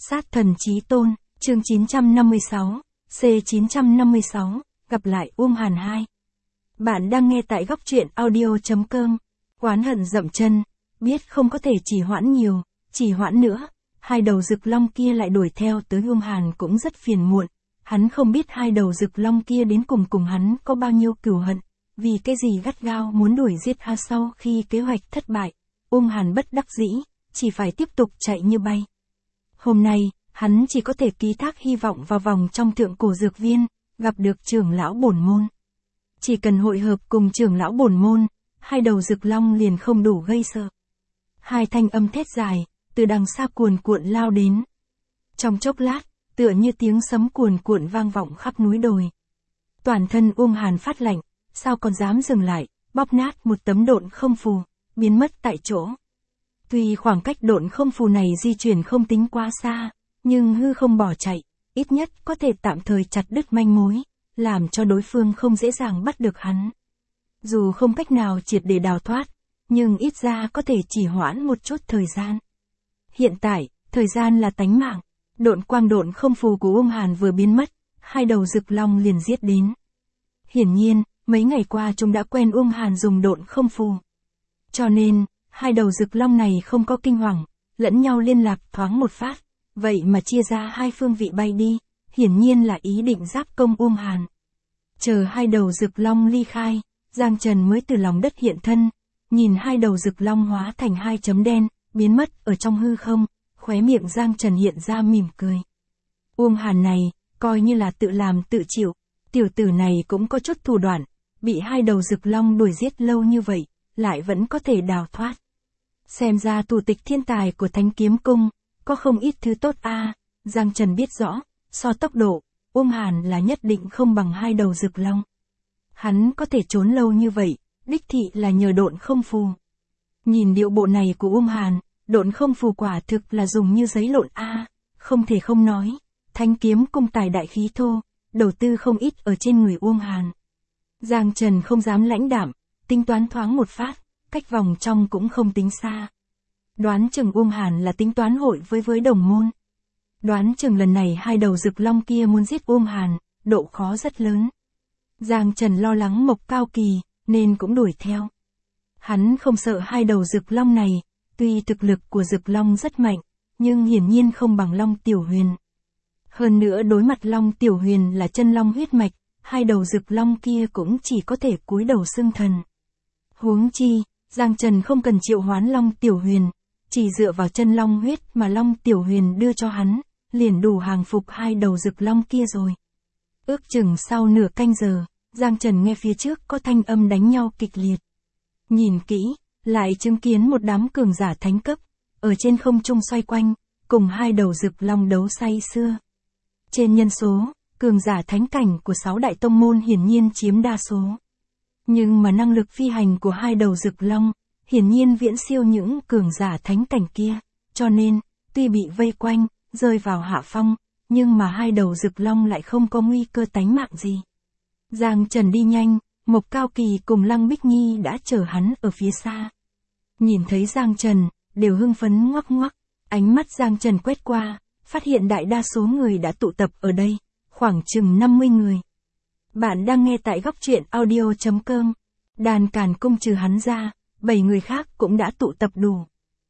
Sát thần chí tôn, chương 956, C956, gặp lại Uông Hàn 2. Bạn đang nghe tại góc truyện audio.com. Oán hận dậm chân, biết không có thể trì hoãn nhiều, trì hoãn nữa, hai đầu rực long kia lại đuổi theo tới Uông Hàn cũng rất phiền muộn. Hắn không biết hai đầu rực long kia đến cùng hắn có bao nhiêu cừu hận, vì cái gì gắt gao muốn đuổi giết hắn. Sau khi kế hoạch thất bại, Uông Hàn bất đắc dĩ, chỉ phải tiếp tục chạy như bay. Hôm nay, hắn chỉ có thể ký thác hy vọng vào vòng trong thượng cổ dược viên, gặp được trưởng lão bổn môn. Chỉ cần hội hợp cùng trưởng lão bổn môn, hai đầu rực long liền không đủ gây sợ. Hai thanh âm thét dài, từ đằng xa cuồn cuộn lao đến. Trong chốc lát, tựa như tiếng sấm cuồn cuộn vang vọng khắp núi đồi. Toàn thân Uông Hàn phát lạnh, sao còn dám dừng lại, bóp nát một tấm độn không phù, biến mất tại chỗ. Tuy khoảng cách độn không phù này di chuyển không tính quá xa, nhưng hư không bỏ chạy, ít nhất có thể tạm thời chặt đứt manh mối, làm cho đối phương không dễ dàng bắt được hắn. Dù không cách nào triệt để đào thoát, nhưng ít ra có thể trì hoãn một chút thời gian. Hiện tại, thời gian là tánh mạng, độn quang độn không phù của Uông Hàn vừa biến mất, hai đầu rực long liền giết đến. Hiển nhiên, mấy ngày qua chúng đã quen Uông Hàn dùng độn không phù. Cho nên, hai đầu rực long này không có kinh hoàng, lẫn nhau liên lạc thoáng một phát, vậy mà chia ra hai phương vị bay đi, hiển nhiên là ý định giáp công Uông Hàn. Chờ hai đầu rực long ly khai, Giang Trần mới từ lòng đất hiện thân, nhìn hai đầu rực long hóa thành hai chấm đen, biến mất ở trong hư không, khóe miệng Giang Trần hiện ra mỉm cười. Uông Hàn này, coi như là tự làm tự chịu, tiểu tử này cũng có chút thủ đoạn, bị hai đầu rực long đuổi giết lâu như vậy, lại vẫn có thể đào thoát. Xem ra thủ tịch thiên tài của Thánh Kiếm Cung, có không ít thứ tốt a. Giang Trần biết rõ, so tốc độ, Uông Hàn là nhất định không bằng hai đầu rực long. Hắn có thể trốn lâu như vậy, đích thị là nhờ độn không phù. Nhìn điệu bộ này của Uông Hàn, độn không phù quả thực là dùng như giấy lộn a, không thể không nói, Thánh Kiếm Cung tài đại khí thô, đầu tư không ít ở trên người Uông Hàn. Giang Trần không dám lãnh đạm, tính toán thoáng một phát, cách vòng trong cũng không tính xa. Đoán chừng Uông Hàn là tính toán hội với đồng môn. Đoán chừng lần này hai đầu rực long kia muốn giết Uông Hàn, độ khó rất lớn. Giang Trần lo lắng Mộc Cao Kỳ, nên cũng đuổi theo. Hắn không sợ hai đầu rực long này, tuy thực lực của rực long rất mạnh, nhưng hiển nhiên không bằng Long Tiểu Huyền. Hơn nữa đối mặt Long Tiểu Huyền là chân long huyết mạch, hai đầu rực long kia cũng chỉ có thể cúi đầu xưng thần. Huống chi, Giang Trần không cần triệu hoán Long Tiểu Huyền, chỉ dựa vào chân long huyết mà Long Tiểu Huyền đưa cho hắn, liền đủ hàng phục hai đầu rực long kia rồi. Ước chừng sau nửa canh giờ, Giang Trần nghe phía trước có thanh âm đánh nhau kịch liệt. Nhìn kỹ, lại chứng kiến một đám cường giả thánh cấp, ở trên không trung xoay quanh, cùng hai đầu rực long đấu say sưa. Trên nhân số, cường giả thánh cảnh của 6 đại tông môn hiển nhiên chiếm đa số. Nhưng mà năng lực phi hành của hai đầu rực long, hiển nhiên viễn siêu những cường giả thánh cảnh kia, cho nên, tuy bị vây quanh, rơi vào hạ phong, nhưng mà hai đầu rực long lại không có nguy cơ tánh mạng gì. Giang Trần đi nhanh, Mộc Cao Kỳ cùng Lăng Bích Nhi đã chờ hắn ở phía xa. Nhìn thấy Giang Trần, đều hưng phấn ngoắc ngoắc, ánh mắt Giang Trần quét qua, phát hiện đại đa số người đã tụ tập ở đây, khoảng chừng 50 người. Bạn đang nghe tại góc truyện audio.com. Đàn Càn Cung trừ hắn ra, 7 người khác cũng đã tụ tập đủ.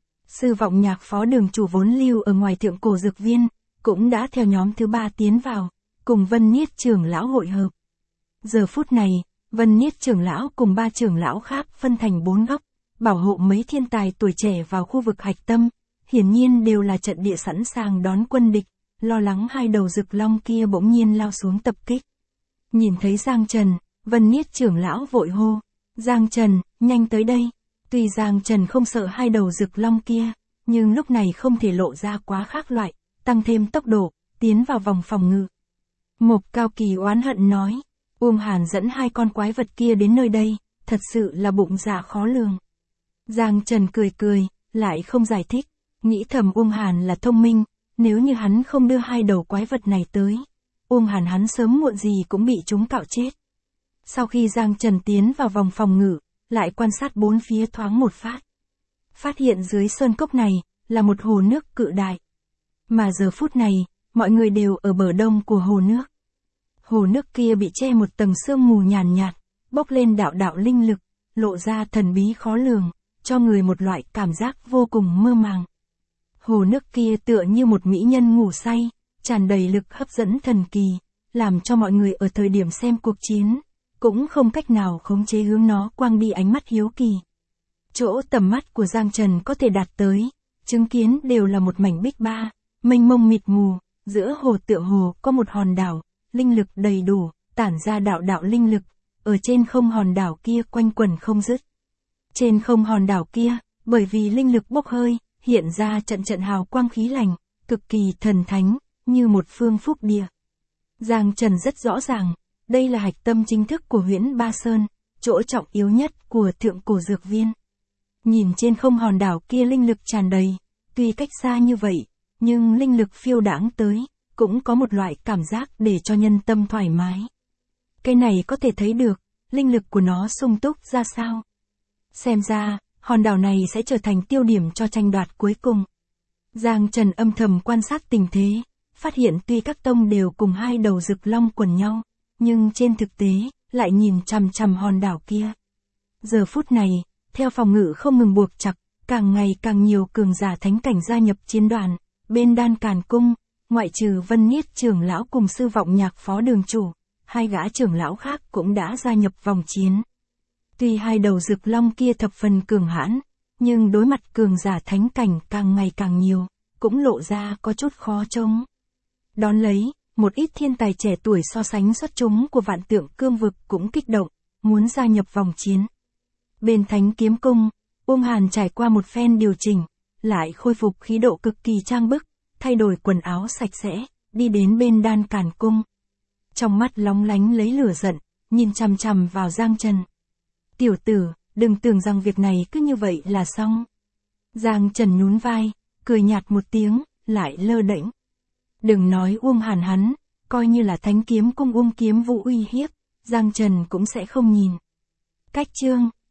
Sư Vọng Nhạc phó đường chủ vốn lưu ở ngoài thượng cổ dược viên, cũng đã theo nhóm thứ 3 tiến vào, cùng Vân Niết trưởng lão hội hợp. Giờ phút này, Vân Niết trưởng lão cùng 3 trưởng lão khác phân thành 4 góc, bảo hộ mấy thiên tài tuổi trẻ vào khu vực hạch tâm, hiển nhiên đều là trận địa sẵn sàng đón quân địch, lo lắng hai đầu rực long kia bỗng nhiên lao xuống tập kích. Nhìn thấy Giang Trần, Vân Niết trưởng lão vội hô, Giang Trần, nhanh tới đây. Tuy Giang Trần không sợ hai đầu rực long kia, nhưng lúc này không thể lộ ra quá khác loại, tăng thêm tốc độ, tiến vào vòng phòng ngự. Mộc Cao Kỳ oán hận nói, Uông Hàn dẫn hai con quái vật kia đến nơi đây, thật sự là bụng dạ khó lường. Giang Trần cười cười, lại không giải thích, nghĩ thầm Uông Hàn là thông minh, nếu như hắn không đưa hai đầu quái vật này tới, Uông Hàn hắn sớm muộn gì cũng bị chúng cạo chết. Sau khi Giang Trần tiến vào vòng phòng ngự, lại quan sát bốn phía thoáng một phát. Phát hiện dưới sơn cốc này, là một hồ nước cự đại. Mà giờ phút này, mọi người đều ở bờ đông của hồ nước. Hồ nước kia bị che một tầng sương mù nhàn nhạt, bốc lên đạo đạo linh lực, lộ ra thần bí khó lường, cho người một loại cảm giác vô cùng mơ màng. Hồ nước kia tựa như một mỹ nhân ngủ say, tràn đầy lực hấp dẫn thần kỳ, làm cho mọi người ở thời điểm xem cuộc chiến, cũng không cách nào khống chế hướng nó quang đi ánh mắt hiếu kỳ. Chỗ tầm mắt của Giang Trần có thể đạt tới, chứng kiến đều là một mảnh bích ba, mênh mông mịt mù, giữa hồ tựa hồ có một hòn đảo, linh lực đầy đủ, tản ra đạo đạo linh lực, ở trên không hòn đảo kia quanh quẩn không dứt. Trên không hòn đảo kia, bởi vì linh lực bốc hơi, hiện ra trận trận hào quang khí lành, cực kỳ thần thánh, như một phương phúc địa. Giang Trần rất rõ ràng, đây là hạch tâm chính thức của Huyễn Ba Sơn, chỗ trọng yếu nhất của thượng cổ dược viên. Nhìn trên không hòn đảo kia linh lực tràn đầy, tuy cách xa như vậy, nhưng linh lực phiêu đãng tới, cũng có một loại cảm giác để cho nhân tâm thoải mái. Cái này có thể thấy được, linh lực của nó sung túc ra sao. Xem ra, hòn đảo này sẽ trở thành tiêu điểm cho tranh đoạt cuối cùng. Giang Trần âm thầm quan sát tình thế, phát hiện tuy các tông đều cùng hai đầu rực long quần nhau, nhưng trên thực tế, lại nhìn chằm chằm hòn đảo kia. Giờ phút này, theo phòng ngự không ngừng buộc chặt, càng ngày càng nhiều cường giả thánh cảnh gia nhập chiến đoàn, bên Đan Càn Cung, ngoại trừ Vân Niết trưởng lão cùng Sư Vọng Nhạc phó đường chủ, hai gã trưởng lão khác cũng đã gia nhập vòng chiến. Tuy hai đầu rực long kia thập phần cường hãn, nhưng đối mặt cường giả thánh cảnh càng ngày càng nhiều, cũng lộ ra có chút khó chống. Đón lấy, một ít thiên tài trẻ tuổi so sánh xuất chúng của Vạn Tượng Cương vực cũng kích động, muốn gia nhập vòng chiến. Bên Thánh Kiếm Cung, Uông Hàn trải qua một phen điều chỉnh, lại khôi phục khí độ cực kỳ trang bức, thay đổi quần áo sạch sẽ, đi đến bên Đan Càn Cung. Trong mắt lóng lánh lấy lửa giận, nhìn chằm chằm vào Giang Trần. Tiểu tử, đừng tưởng rằng việc này cứ như vậy là xong. Giang Trần nhún vai, cười nhạt một tiếng, lại lơ đễnh. Đừng nói Uông Hàn hắn, coi như là Thánh Kiếm Cung Uông Kiếm Vũ uy hiếp, Giang Trần cũng sẽ không nhìn. Cách chương